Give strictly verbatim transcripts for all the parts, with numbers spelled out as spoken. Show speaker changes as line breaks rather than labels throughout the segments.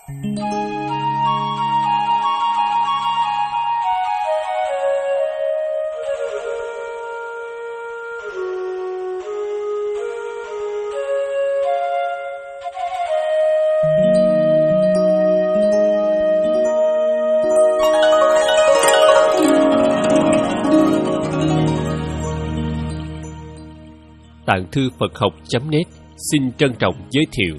Tạng thư Phật học chấm net xin trân trọng giới thiệu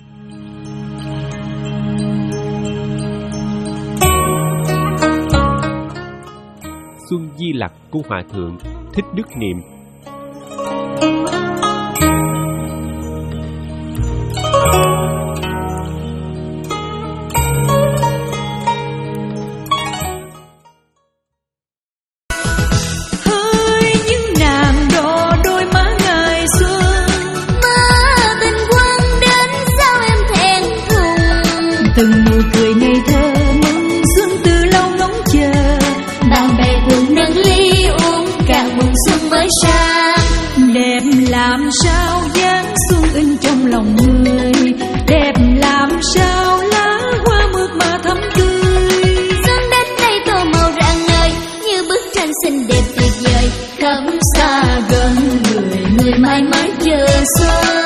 Xuân Di Lặc của Hòa Thượng Thích Đức Niệm.
Từng nụ cười ngây thơ mừng xuân từ lâu ngóng chờ, bạn bè cùng nâng ly uống càng mừng xuân mới sang. Đẹp làm sao dáng xuân in trong lòng người, đẹp làm sao lá hoa mượt mà thắm tươi.
Xuân đến đây tô màu rạng ngời như bức tranh xinh đẹp tuyệt vời, khắp xa gần người người mãi mãi chờ xuân.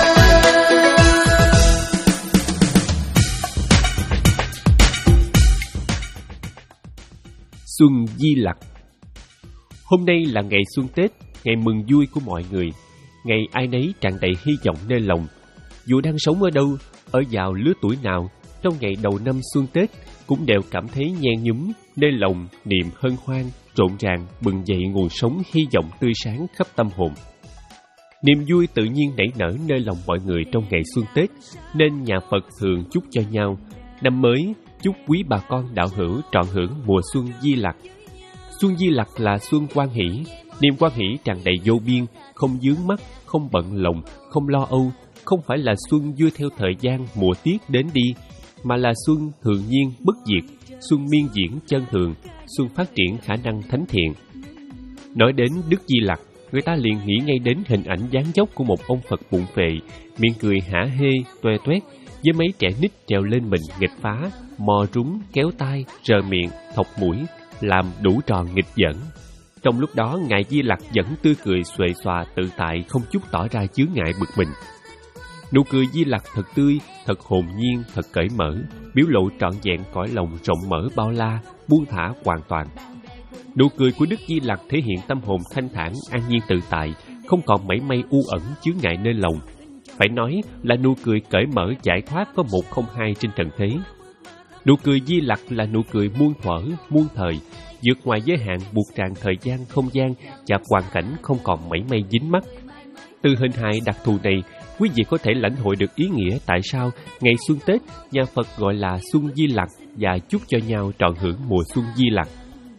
Xuân Di Lặc. Hôm nay là ngày xuân Tết, ngày mừng vui của mọi người, ngày ai nấy tràn đầy hy vọng nơi lòng. Dù đang sống ở đâu, ở vào lứa tuổi nào, trong ngày đầu năm xuân Tết cũng đều cảm thấy nhen nhúm nơi lòng niềm hân hoan, rộn ràng bừng dậy nguồn sống hy vọng tươi sáng khắp tâm hồn. Niềm vui tự nhiên nảy nở nơi lòng mọi người trong ngày xuân Tết, nên nhà Phật thường chúc cho nhau năm mới chúc quý bà con đạo hữu trọn hưởng mùa xuân Di Lặc. Xuân Di Lặc là xuân hoan hỷ, niềm hoan hỷ tràn đầy vô biên, không vướng mắc, không bận lòng, không lo âu, không phải là xuân vui theo thời gian mùa tiết đến đi, mà là xuân thường nhiên bất diệt, xuân miên diễn chân thường, xuân phát triển khả năng thánh thiện. Nói đến Đức Di Lặc, người ta liền nghĩ ngay đến hình ảnh dáng dốc của một ông Phật bụng phệ, miệng cười hả hê, toe toét, với mấy trẻ nít trèo lên mình nghịch phá, mò rúng, kéo tai, rờ miệng, thọc mũi, làm đủ trò nghịch dẫn. Trong lúc đó, Ngài Di Lặc vẫn tươi cười xuề xòa tự tại, không chút tỏ ra chướng ngại bực mình. Nụ cười Di Lặc thật tươi, thật hồn nhiên, thật cởi mở, biểu lộ trọn vẹn cõi lòng rộng mở bao la, buông thả hoàn toàn. Nụ cười của Đức Di Lặc thể hiện tâm hồn thanh thản, an nhiên tự tại, không còn mảy may u ẩn chướng ngại nơi lòng. Phải nói là nụ cười cởi mở giải thoát có một không hai trên trần thế. Nụ cười Di Lặc là nụ cười muôn thuở, muôn thời, vượt ngoài giới hạn buộc ràng thời gian, không gian và hoàn cảnh, không còn mảy may dính mắc. Từ hình hài đặc thù này, quý vị có thể lãnh hội được ý nghĩa tại sao ngày xuân Tết nhà Phật gọi là Xuân Di Lặc và chúc cho nhau trọn hưởng mùa xuân Di Lặc.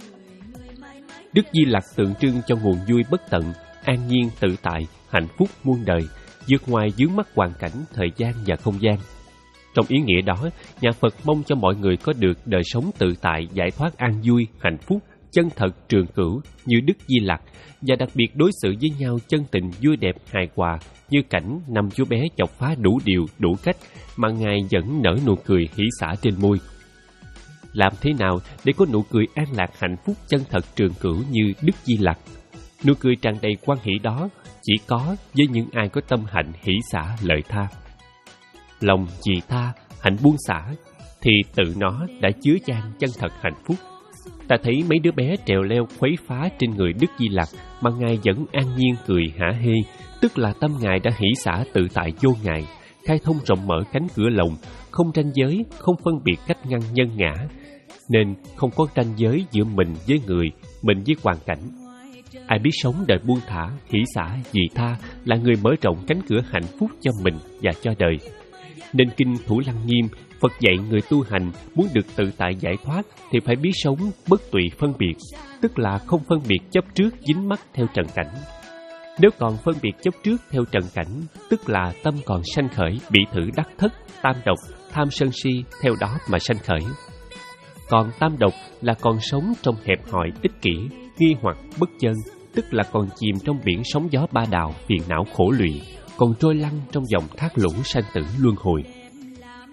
Đức Di Lặc tượng trưng cho nguồn vui bất tận, an nhiên tự tại, hạnh phúc muôn đời, vượt ngoài vướng mắc hoàn cảnh, thời gian và không gian. Trong ý nghĩa đó, nhà Phật mong cho mọi người có được đời sống tự tại, giải thoát an vui, hạnh phúc, chân thật, trường cửu như Đức Di Lặc, và đặc biệt đối xử với nhau chân tình, vui đẹp, hài hòa như cảnh năm chú bé chọc phá đủ điều, đủ cách mà Ngài vẫn nở nụ cười hỉ xả trên môi. Làm thế nào để có nụ cười an lạc, hạnh phúc, chân thật, trường cửu như Đức Di Lặc? Nụ cười tràn đầy hoan hỷ đó chỉ có với những ai có tâm hạnh hỷ xả lợi tha. Lòng vì tha, hạnh buông xả thì tự nó đã chứa chan chân thật hạnh phúc. Ta thấy mấy đứa bé trèo leo khuấy phá trên người Đức Di Lặc mà Ngài vẫn an nhiên cười hả hê, tức là tâm Ngài đã hỷ xả tự tại vô ngại, khai thông rộng mở cánh cửa lòng, không ranh giới, không phân biệt cách ngăn nhân ngã, nên không có ranh giới giữa mình với người, mình với hoàn cảnh. Ai biết sống đời buông thả, hỷ xả, vị tha là người mở rộng cánh cửa hạnh phúc cho mình và cho đời. Nên kinh Thủ Lăng Nghiêm, Phật dạy người tu hành muốn được tự tại giải thoát thì phải biết sống bất tùy phân biệt, tức là không phân biệt chấp trước dính mắc theo trần cảnh. Nếu còn phân biệt chấp trước theo trần cảnh, tức là tâm còn sanh khởi, bị thử đắc thất, tam độc, tham sân si theo đó mà sanh khởi. Còn tam độc là còn sống trong hẹp hòi, ích kỷ, nghi hoặc, bất chân, tức là còn chìm trong biển sóng gió ba đào, phiền não khổ lụy, còn trôi lăn trong dòng thác lũ sanh tử luân hồi.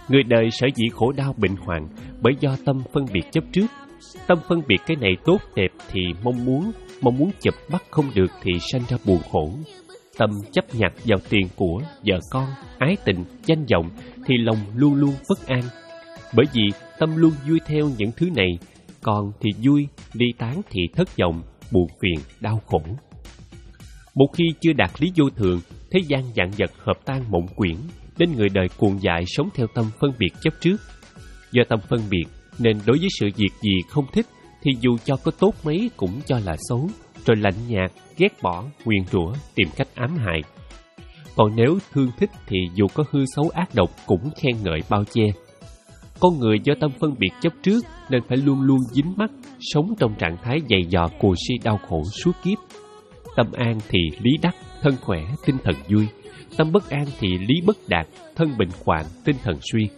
Người đời sở dĩ khổ đau bệnh hoạn bởi do tâm phân biệt chấp trước. Tâm phân biệt cái này tốt đẹp thì mong muốn, mong muốn chụp bắt không được thì sanh ra buồn khổ. Tâm chấp nhặt vào tiền của, vợ con, ái tình, danh vọng thì lòng luôn luôn bất an. Bởi vì tâm luôn vui theo những thứ này, còn thì vui, ly tán thì thất vọng, buồn phiền, đau khổ. Một khi chưa đạt lý vô thường, thế gian vạn vật hợp tan mộng quyển, nên người đời cuồng dại sống theo tâm phân biệt chấp trước. Do tâm phân biệt nên đối với sự việc gì không thích thì dù cho có tốt mấy cũng cho là xấu, rồi lạnh nhạt, ghét bỏ, nguyền rủa, tìm cách ám hại. Còn nếu thương thích thì dù có hư xấu ác độc cũng khen ngợi bao che. Con người do tâm phân biệt chấp trước nên phải luôn luôn dính mắc, sống trong trạng thái dày dò cù si đau khổ suốt kiếp. Tâm an thì lý đắc, thân khỏe, tinh thần vui. Tâm bất an thì lý bất đạt, thân bệnh hoạn, tinh thần suy.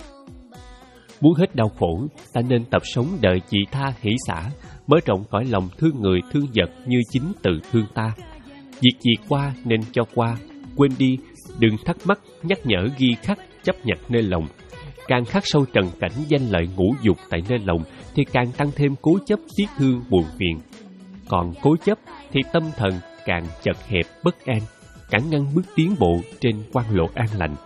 Muốn hết đau khổ, ta nên tập sống đời vị tha hỷ xả, mở rộng cõi lòng thương người thương vật như chính tự thương ta. Việc gì qua nên cho qua, quên đi, đừng thắc mắc, nhắc nhở ghi khắc, chấp nhặt nơi lòng. Càng khắc sâu trần cảnh danh lợi ngũ dục tại nơi lòng thì càng tăng thêm cố chấp tiếc thương buồn phiền. Còn cố chấp thì tâm thần càng chật hẹp bất an, cản ngăn bước tiến bộ trên quan lộ an lành.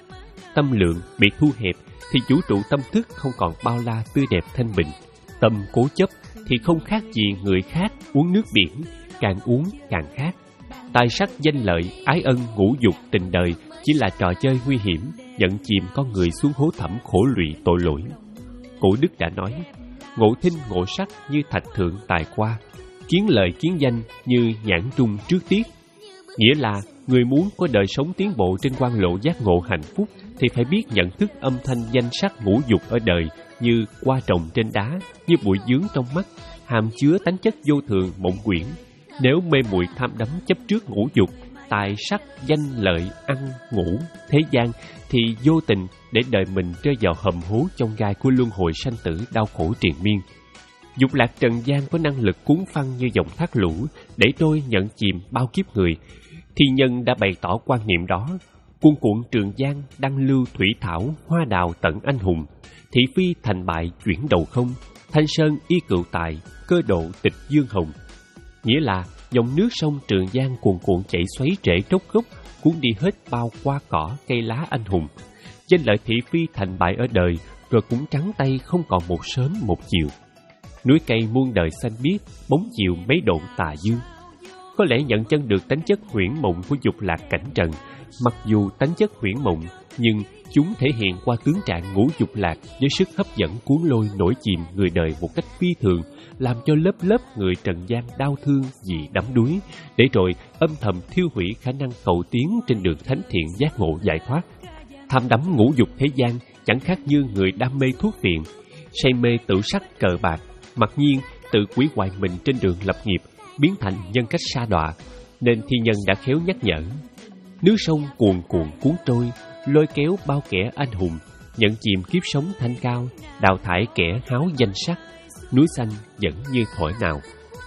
Tâm lượng bị thu hẹp thì vũ trụ tâm thức không còn bao la tươi đẹp thanh bình. Tâm cố chấp thì không khác gì người khác uống nước biển, càng uống càng khát. Tài sắc danh lợi, ái ân, ngũ dục, tình đời chỉ là trò chơi nguy hiểm, nhận chìm con người xuống hố thẳm khổ lụy tội lỗi. Cổ Đức đã nói, ngộ thinh ngộ sắc như thạch thượng tài qua, kiến lợi kiến danh như nhãn trung trước tiết. Nghĩa là người muốn có đời sống tiến bộ trên quan lộ giác ngộ hạnh phúc thì phải biết nhận thức âm thanh danh sắc ngũ dục ở đời như hoa trồng trên đá, như bụi dướng trong mắt, hàm chứa tánh chất vô thường mộng quyển. Nếu mê muội tham đắm chấp trước ngũ dục, tài sắc, danh lợi, ăn, ngủ, thế gian thì vô tình để đời mình rơi vào hầm hố trong gai của luân hồi sanh tử đau khổ triền miên. Dục lạc trần gian có năng lực cuốn phăng như dòng thác lũ để trôi nhận chìm bao kiếp người. Thi nhân đã bày tỏ quan niệm đó. Cuồn cuộn Trường Giang đăng lưu thủy thảo, hoa đào tận anh hùng. Thị phi thành bại chuyển đầu không, Thanh sơn y cựu tài, cơ độ tịch dương hồng. Nghĩa là dòng nước sông Trường Giang cuồn cuộn chảy xoáy trễ trốc gốc, cuốn đi hết bao hoa cỏ cây lá anh hùng. Danh lợi thị phi thành bại ở đời, rồi cũng trắng tay không còn một sớm một chiều. Núi cây muôn đời xanh biếc, bóng chiều mấy độ tà dương. Có lẽ nhận chân được tánh chất huyễn mộng của dục lạc cảnh trần. Mặc dù tánh chất huyễn mộng, nhưng chúng thể hiện qua tướng trạng ngũ dục lạc với sức hấp dẫn cuốn lôi nổi chìm người đời một cách phi thường, làm cho lớp lớp người trần gian đau thương vì đắm đuối, để rồi âm thầm thiêu hủy khả năng cầu tiến trên đường thánh thiện giác ngộ giải thoát. Tham đắm ngũ dục thế gian chẳng khác như người đam mê thuốc phiện, say mê tử sắc cờ bạc, mặc nhiên tự quỷ hoại mình trên đường lập nghiệp, biến thành nhân cách sa đọa. Nên thi nhân đã khéo nhắc nhở: nước sông cuồn cuộn cuốn trôi, lôi kéo bao kẻ anh hùng, nhận chìm kiếp sống thanh cao, đào thải kẻ háo danh sắc, núi xanh vẫn như thổi nào.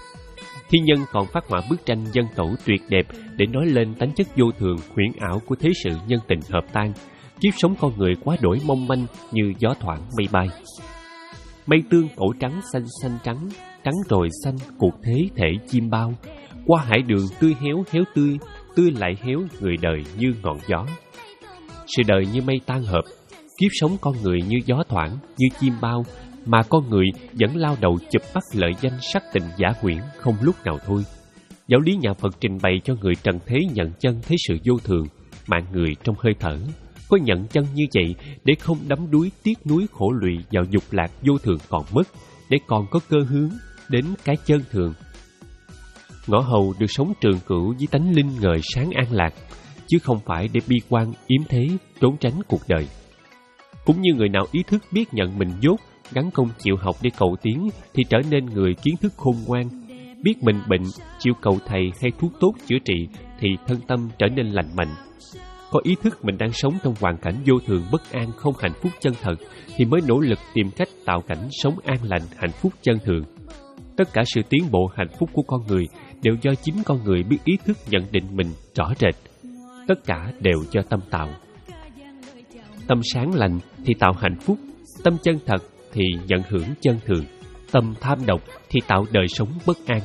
Thi nhân còn phát họa bức tranh dân tẩu tuyệt đẹp để nói lên tánh chất vô thường huyễn ảo của thế sự nhân tình hợp tan. Kiếp sống con người quá đổi mong manh như gió thoảng mây bay. Mây tương ổ trắng xanh xanh trắng, trắng rồi xanh cuộc thế thể chim bao. Qua hải đường tươi héo héo tươi, tươi lại héo người đời như ngọn gió. Sự đời như mây tan hợp, kiếp sống con người như gió thoảng, như chim bao, mà con người vẫn lao đầu chụp bắt lợi danh sắc tình giả huyễn không lúc nào thôi. Giáo lý nhà Phật trình bày cho người trần thế nhận chân thấy sự vô thường, mạng người trong hơi thở. Có nhận chân như vậy để không đắm đuối tiếc nuối khổ lụy vào dục lạc vô thường còn mất, để còn có cơ hướng đến cái chân thường. Ngõ hầu được sống trường cửu với tánh linh ngời sáng an lạc, chứ không phải để bi quan yếm thế trốn tránh cuộc đời. Cũng như người nào ý thức biết nhận mình dốt, gắn công chịu học để cầu tiến thì trở nên người kiến thức khôn ngoan. Biết mình bệnh, chịu cầu thầy hay thuốc tốt chữa trị thì thân tâm trở nên lành mạnh. Có ý thức mình đang sống trong hoàn cảnh vô thường bất an không hạnh phúc chân thật thì mới nỗ lực tìm cách tạo cảnh sống an lành hạnh phúc chân thường. Tất cả sự tiến bộ hạnh phúc của con người đều do chính con người biết ý thức nhận định mình rõ rệt. Tất cả đều do tâm tạo. Tâm sáng lành thì tạo hạnh phúc, tâm chân thật thì nhận hưởng chân thường, tâm tham độc thì tạo đời sống bất an.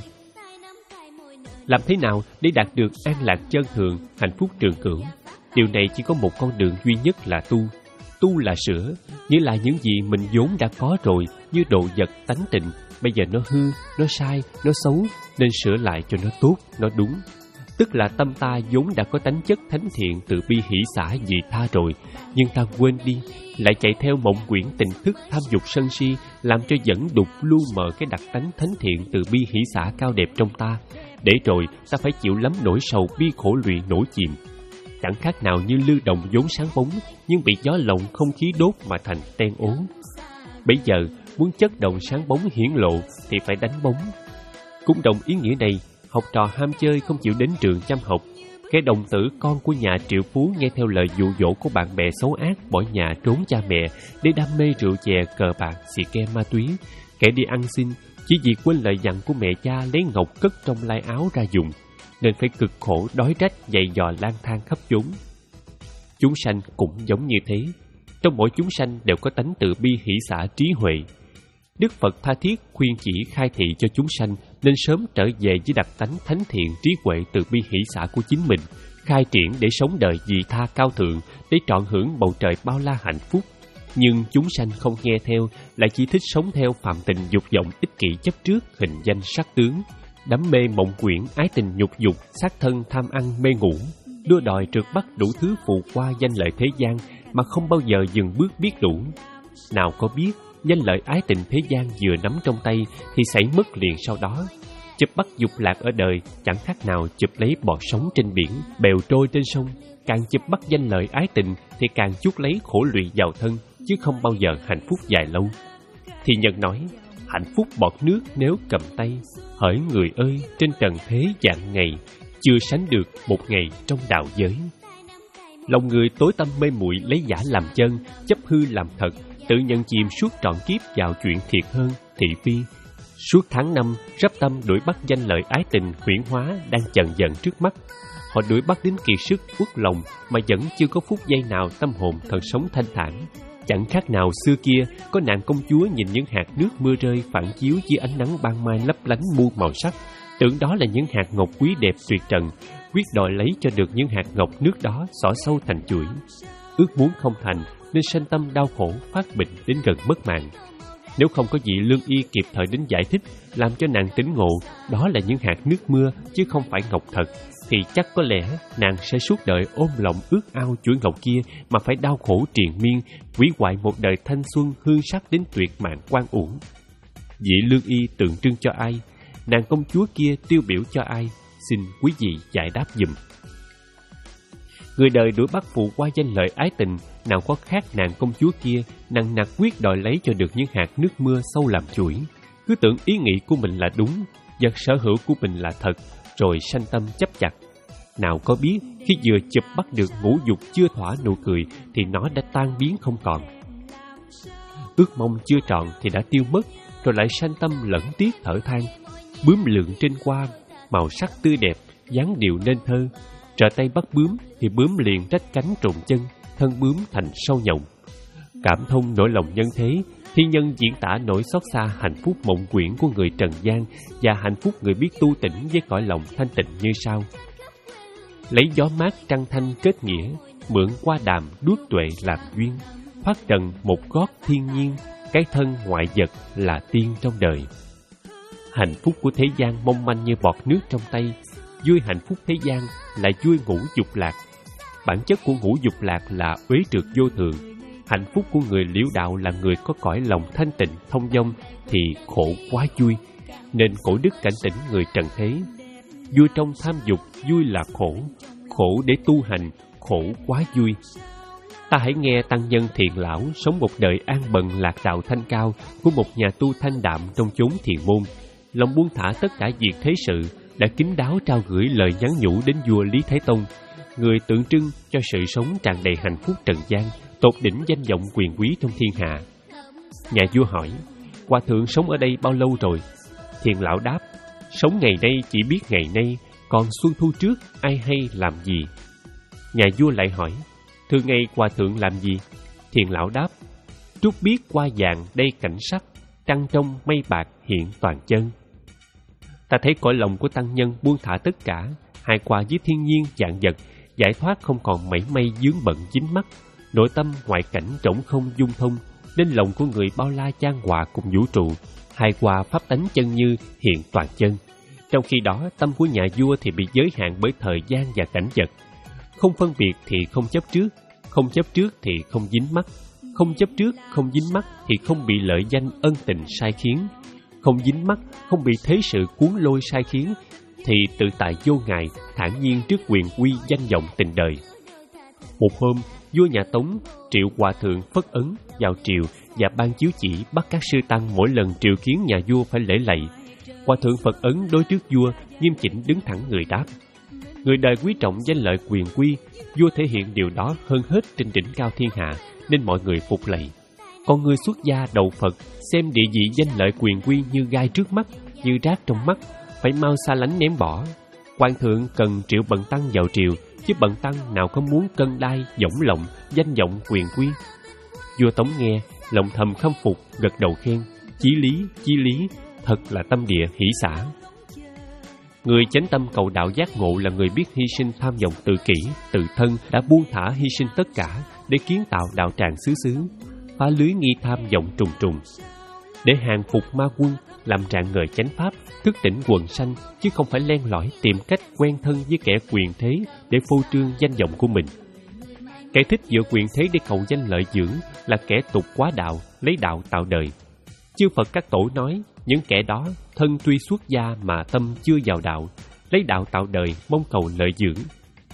Làm thế nào để đạt được an lạc chân thường, hạnh phúc trường cửu? Điều này chỉ có một con đường duy nhất là tu. Tu là sửa, nghĩa là những gì mình vốn đã có rồi, như độ vật tánh tịnh, bây giờ nó hư, nó sai, nó xấu, nên sửa lại cho nó tốt, nó đúng. Tức là tâm ta vốn đã có tánh chất thánh thiện, từ bi hỷ xả vị tha rồi, nhưng ta quên đi, lại chạy theo mộng quyển tình thức tham dục sân si, làm cho dẫn đục lu mờ cái đặc tánh thánh thiện từ bi hỷ xả cao đẹp trong ta, để rồi ta phải chịu lắm nỗi sầu bi khổ lụy nổi chìm. Chẳng khác nào như lư đồng vốn sáng bóng, nhưng bị gió lộng không khí đốt mà thành ten ố. Bây giờ muốn chất đồng sáng bóng hiển lộ thì phải đánh bóng. Cũng đồng ý nghĩa này, học trò ham chơi không chịu đến trường chăm học, kẻ đồng tử con của nhà triệu phú nghe theo lời dụ dỗ của bạn bè xấu ác, bỏ nhà trốn cha mẹ để đam mê rượu chè, cờ bạc, xì ke, ma túy. Kẻ đi ăn xin chỉ vì quên lời dặn của mẹ cha lấy ngọc cất trong lai áo ra dùng, nên phải cực khổ đói rách dày dò lang thang khắp chốn. Chúng sanh cũng giống như thế, trong mỗi chúng sanh đều có tánh từ bi hỷ xả trí huệ. Đức Phật tha thiết khuyên chỉ khai thị cho chúng sanh nên sớm trở về với đặc tánh thánh thiện trí huệ từ bi hỷ xả của chính mình, khai triển để sống đời vị tha cao thượng, để trọn hưởng bầu trời bao la hạnh phúc. Nhưng chúng sanh không nghe theo, lại chỉ thích sống theo phạm tình dục vọng ích kỷ chấp trước hình danh sắc tướng, đắm mê mộng quyển ái tình nhục dục, sát thân tham ăn mê ngủ, đua đòi trượt bắt đủ thứ phụ qua danh lợi thế gian mà không bao giờ dừng bước biết đủ. Nào có biết danh lợi ái tình thế gian vừa nắm trong tay thì xảy mất liền sau đó. Chụp bắt dục lạc ở đời chẳng khác nào chụp lấy bọt sống trên biển, bèo trôi trên sông. Càng chụp bắt danh lợi ái tình thì càng chuốc lấy khổ lụy vào thân, chứ không bao giờ hạnh phúc dài lâu. Thì Nhân nói, hạnh phúc bọt nước nếu cầm tay, hỡi người ơi trên trần thế vạn ngày, chưa sánh được một ngày trong đạo giới. Lòng người tối tăm mê muội lấy giả làm chân, chấp hư làm thật, tự nhận chìm suốt trọn kiếp vào chuyện thiệt hơn, thị phi. Suốt tháng năm, rắp tâm đuổi bắt danh lợi ái tình huyễn hóa đang chần dần trước mắt. Họ đuổi bắt đến kiệt sức uất lòng mà vẫn chưa có phút giây nào tâm hồn thần sống thanh thản. Chẳng khác nào xưa kia có nàng công chúa nhìn những hạt nước mưa rơi phản chiếu dưới ánh nắng ban mai lấp lánh muôn màu sắc, tưởng đó là những hạt ngọc quý đẹp tuyệt trần, quyết đòi lấy cho được những hạt ngọc nước đó xỏ sâu thành chuỗi. Ước muốn không thành nên sanh tâm đau khổ, phát bệnh đến gần mất mạng. Nếu không có vị lương y kịp thời đến giải thích, làm cho nàng tỉnh ngộ đó là những hạt nước mưa chứ không phải ngọc thật, thì chắc có lẽ nàng sẽ suốt đời ôm lòng ước ao chuỗi ngọc kia mà phải đau khổ triền miên, hủy hoại một đời thanh xuân hương sắc đến tuyệt mạng oan uổng. Vị lương y tượng trưng cho ai? Nàng công chúa kia tiêu biểu cho ai? Xin quý vị giải đáp giùm. Người đời đuổi bắt phụ qua danh lợi ái tình, nào có khác nàng công chúa kia nặng nặc quyết đòi lấy cho được những hạt nước mưa sâu làm chuỗi. Cứ tưởng ý nghĩ của mình là đúng, vật sở hữu của mình là thật, rồi sanh tâm chấp chặt. Nào có biết khi vừa chụp bắt được ngũ dục chưa thỏa nụ cười thì nó đã tan biến không còn. Ước mong chưa tròn thì đã tiêu mất, rồi lại sanh tâm lẫn tiếc thở than. Bướm lượn trên hoa, màu sắc tươi đẹp, dáng điệu nên thơ. Trở tay bắt bướm thì bướm liền rách cánh trùng chân, thân bướm thành sâu nhộng. Cảm thông nỗi lòng nhân thế, thiên nhân diễn tả nỗi xót xa hạnh phúc mộng quyển của người trần gian và hạnh phúc người biết tu tỉnh với cõi lòng thanh tịnh như sau. Lấy gió mát trăng thanh kết nghĩa, mượn qua đàm đuốc tuệ làm duyên, thoát trần một gót thiên nhiên, cái thân ngoại vật là tiên trong đời. Hạnh phúc của thế gian mong manh như bọt nước trong tay, vui hạnh phúc thế gian là vui ngũ dục lạc. Bản chất của ngũ dục lạc là uế trượt vô thường. Hạnh phúc của người liễu đạo là người có cõi lòng thanh tịnh thông dong thì khổ quá vui, nên cổ đức cảnh tỉnh người trần thế. Vui trong tham dục, vui là khổ, khổ để tu hành, khổ quá vui. Ta hãy nghe tăng nhân thiện lão sống một đời an bận lạc đạo thanh cao của một nhà tu thanh đạm trong chốn thiền môn, lòng buông thả tất cả việc thế sự, đã kín đáo trao gửi lời nhắn nhủ đến vua Lý Thái Tông, người tượng trưng cho sự sống tràn đầy hạnh phúc trần gian, tột đỉnh danh vọng quyền quý trong thiên hạ. Nhà vua hỏi, hòa thượng sống ở đây bao lâu rồi? Thiền lão đáp, sống ngày nay chỉ biết ngày nay, còn xuân thu trước ai hay làm gì? Nhà vua lại hỏi, thường ngày hòa thượng làm gì? Thiền lão đáp: trúc biết qua vàng đây cảnh sắc, trăng trong mây bạc hiện toàn chân. Ta thấy cõi lòng của tăng nhân buông thả tất cả, hài hòa với thiên nhiên vạn vật, giải thoát không còn mảy may vướng bận dính mắc, nội tâm ngoại cảnh trống không dung thông, nên lòng của người bao la chan hòa cùng vũ trụ, hài hòa pháp tánh chân như hiện toàn chân. Trong khi đó, tâm của nhà vua thì bị giới hạn bởi thời gian và cảnh vật. Không phân biệt thì không chấp trước, không chấp trước thì không dính mắc, không chấp trước, không dính mắc thì không bị lợi danh ân tình sai khiến, không dính mắc, không bị thế sự cuốn lôi sai khiến, thì tự tại vô ngại, thản nhiên trước quyền uy danh vọng tình đời. Một hôm, vua nhà Tống triệu hòa thượng Phất Ấn vào triều và ban chiếu chỉ bắt các sư tăng mỗi lần triều kiến nhà vua phải lễ lạy. Hòa thượng Phật Ấn đối trước vua nghiêm chỉnh đứng thẳng người đáp: người đời quý trọng danh lợi quyền quy, vua thể hiện điều đó hơn hết trên đỉnh cao thiên hạ, nên mọi người phục lạy. Còn người xuất gia đầu Phật xem địa vị danh lợi quyền quy như gai trước mắt, như rác trong mắt, phải mau xa lánh ném bỏ. Hoàng thượng cần triệu bần tăng vào triều, chứ bần tăng nào có muốn cân đai, dõng lộng, danh vọng quyền quy. Vua Tống nghe, lòng thầm khâm phục, gật đầu khen: chí lý, chí lý, thật là tâm địa hỷ xả. Người chánh tâm cầu đạo giác ngộ là người biết hy sinh tham vọng tự kỷ, tự thân, đã buông thả hy sinh tất cả để kiến tạo đạo tràng xứ xứ, phá lưới nghi tham vọng trùng trùng, để hàng phục ma quân, làm rạng ngời chánh pháp, thức tỉnh quần sanh, chứ không phải len lỏi tìm cách quen thân với kẻ quyền thế để phô trương danh vọng của mình. Kẻ thích dựa quyền thế để cầu danh lợi dưỡng là kẻ tục quá đạo, lấy đạo tạo đời. Chư Phật các tổ nói, những kẻ đó thân tuy xuất gia mà tâm chưa vào đạo, lấy đạo tạo đời, mong cầu lợi dưỡng.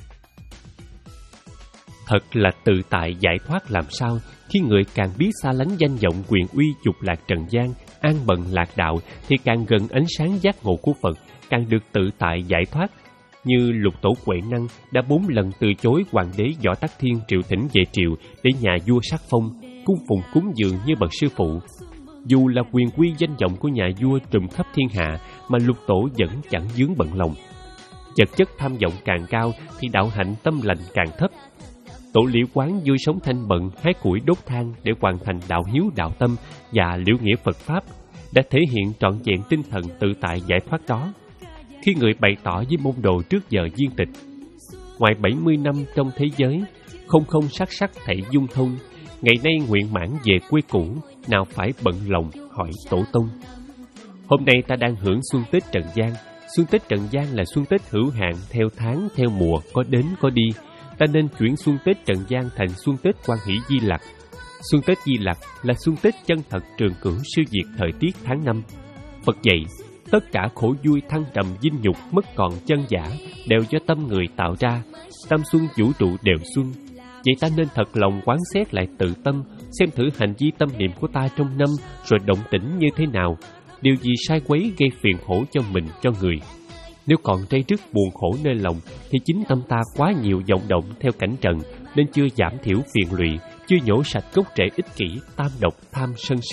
Thật là tự tại giải thoát làm sao khi người càng biết xa lánh danh vọng quyền uy dục lạc trần gian, an bận lạc đạo, thì càng gần ánh sáng giác ngộ của Phật, càng được tự tại giải thoát. Như Lục Tổ Huệ Năng đã bốn lần từ chối hoàng đế Võ Tắc Thiên triệu thỉnh về triều để nhà vua sắc phong, cung phụng cúng dường như bậc sư phụ. Dù là quyền quy danh vọng của nhà vua trùm khắp thiên hạ, mà Lục Tổ vẫn chẳng vướng bận lòng. Vật chất tham vọng càng cao thì đạo hạnh tâm lành càng thấp. Tổ Liễu Quán vui sống thanh bận hái củi đốt than để hoàn thành đạo hiếu đạo tâm và liễu nghĩa Phật Pháp, đã thể hiện trọn vẹn tinh thần tự tại giải thoát đó. Khi người bày tỏ với môn đồ trước giờ viên tịch: ngoài bảy mươi năm trong thế giới, không không sắc sắc thảy dung thông, ngày nay nguyện mãn về quê cũ, nào phải bận lòng hỏi tổ tông. Hôm nay ta đang hưởng xuân Tết Trần gian. Xuân Tết Trần gian là xuân Tết hữu hạn, theo tháng, theo mùa, có đến có đi. Ta nên chuyển xuân Tết Trần gian thành xuân Tết Quan Hỷ Di Lặc. Xuân Tết Di Lặc là xuân Tết chân thật trường cửu siêu diệt thời tiết tháng năm. Phật dạy, tất cả khổ vui thăng trầm dinh nhục mất còn chân giả đều do tâm người tạo ra. Tâm xuân vũ trụ đều xuân. Vậy ta nên thật lòng quán xét lại tự tâm, xem thử hành vi tâm niệm của ta trong năm rồi động tĩnh như thế nào, điều gì sai quấy gây phiền khổ cho mình cho người. Nếu còn trây trức buồn khổ nơi lòng thì chính tâm ta quá nhiều vọng động theo cảnh trần, nên chưa giảm thiểu phiền lụy, chưa nhổ sạch gốc rễ ích kỷ tam độc tham sân si.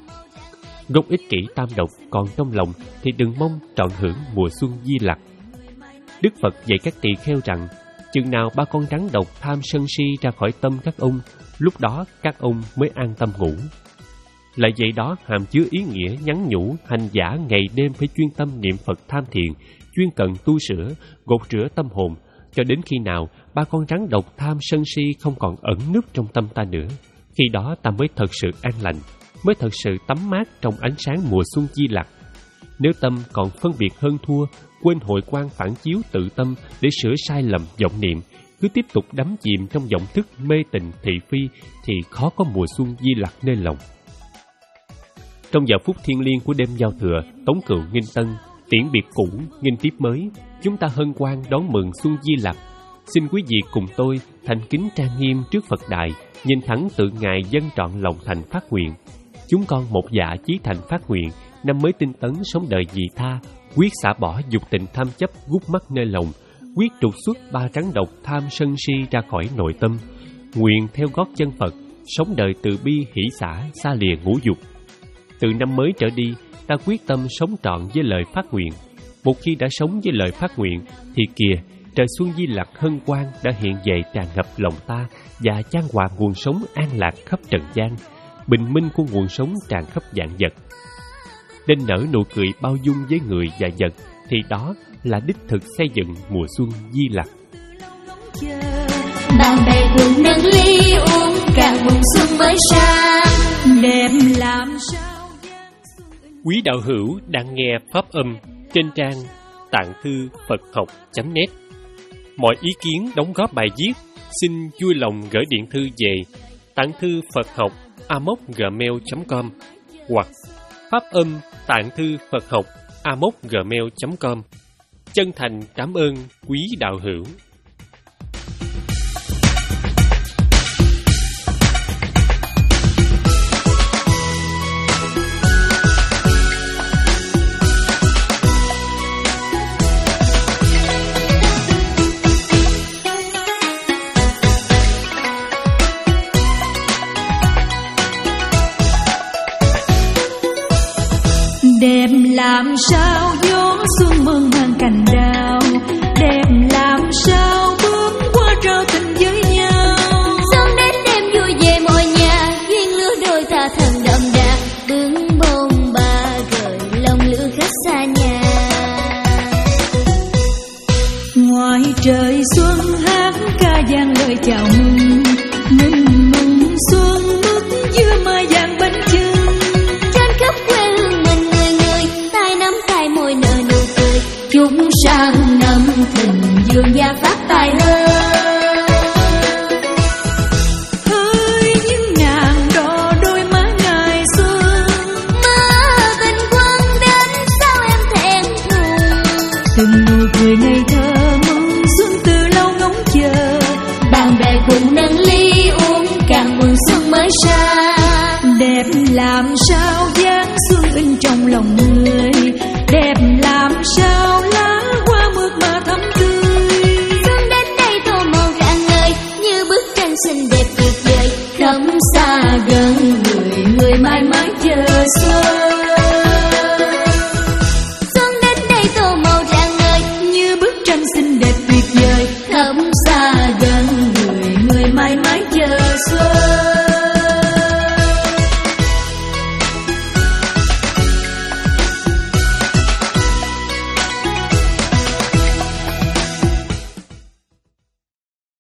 Gốc ích kỷ tam độc còn trong lòng thì đừng mong trọn hưởng mùa xuân Di Lặc. Đức Phật dạy các tỳ kheo rằng, chừng nào ba con rắn độc tham sân si ra khỏi tâm các ông, lúc đó các ông mới an tâm ngủ. Lời dạy đó hàm chứa ý nghĩa nhắn nhủ hành giả ngày đêm phải chuyên tâm niệm Phật tham thiền, chuyên cần tu sửa, gột rửa tâm hồn, cho đến khi nào ba con rắn độc tham sân si không còn ẩn núp trong tâm ta nữa. Khi đó ta mới thật sự an lành, mới thật sự tắm mát trong ánh sáng mùa xuân Di Lặc. Nếu tâm còn phân biệt hơn thua, quên hội quan phản chiếu tự tâm để sửa sai lầm vọng niệm, cứ tiếp tục đắm chìm trong vọng thức mê tình thị phi, thì khó có mùa xuân Di Lặc nơi lòng. Trong giờ phút thiêng liêng của đêm giao thừa, tống cựu nghinh tân, tiễn biệt cũ nghinh tiếp mới, chúng ta hân hoan đón mừng xuân Di Lặc. Xin quý vị cùng tôi thành kính trang nghiêm trước Phật đài, nhìn thẳng tự ngài dâng trọn lòng thành phát nguyện. Chúng con một dạ chí thành phát nguyện, năm mới tinh tấn sống đời vị tha, quyết xả bỏ dục tình tham chấp gút mắt nơi lòng, quyết trục xuất ba rắn độc tham sân si ra khỏi nội tâm, nguyện theo gót chân Phật, sống đời từ bi hỷ xả, xa lìa ngũ dục. Từ năm mới trở đi, ta quyết tâm sống trọn với lời phát nguyện. Một khi đã sống với lời phát nguyện, thì kìa, trời xuân Di Lặc hân hoan đã hiện về tràn ngập lòng ta và chan hòa nguồn sống an lạc khắp trần gian, bình minh của nguồn sống tràn khắp vạn vật. Nên nở nụ cười bao dung với người và vật, thì đó là đích thực xây dựng mùa xuân Di Lặc.
Bạn bè cùng nâng ly uống càng mừng xuân mới sang, đẹp làm sao.
Quý đạo hữu đang nghe pháp âm trên trang tạng thư Phật học chấm net. Mọi ý kiến đóng góp bài viết xin vui lòng gửi điện thư về tạng thư Phật học a m o c gmail chấm com hoặc pháp âm tạng thư Phật học a m o c gmail chấm com. Chân thành cảm ơn quý đạo hữu.
Đẹp làm sao gió xuân mơn man cành đào, đẹp làm sao bước qua trao tình với nhau.
Xuân đến đêm vui về mọi nhà, duyên lứa đôi ta thần đậm đà, bướm bông ba gợi lòng lửa khách xa nhà.
Ngoài trời xuân hát ca vang lời chào mừng, mừng mừng xuân bước giữa mai vàng bánh chưng.
Trên khắp quê hương mình người người, tay nắm tay môi nở nụ cười, chúng sang năm thịnh vượng và phát tài hơn.
Hỡi những ngàn đò đôi má ngày xuân,
Mơ tình quân đến sao em thẹn thùng.
từng nụ cười ngây thơ mừng xuân từ lâu ngóng chờ.
Bạn bè cùng nâng ly uống càng mừng xuân mới sang,
Đẹp làm sao dáng xuân in trong lòng người, đẹp làm sao lá hoa mượt mà thắm tươi.
xuân đến đây tô màu rạng ngời như bức tranh xinh đẹp tuyệt vời, khắp xa gần người người mãi mãi chờ xuân.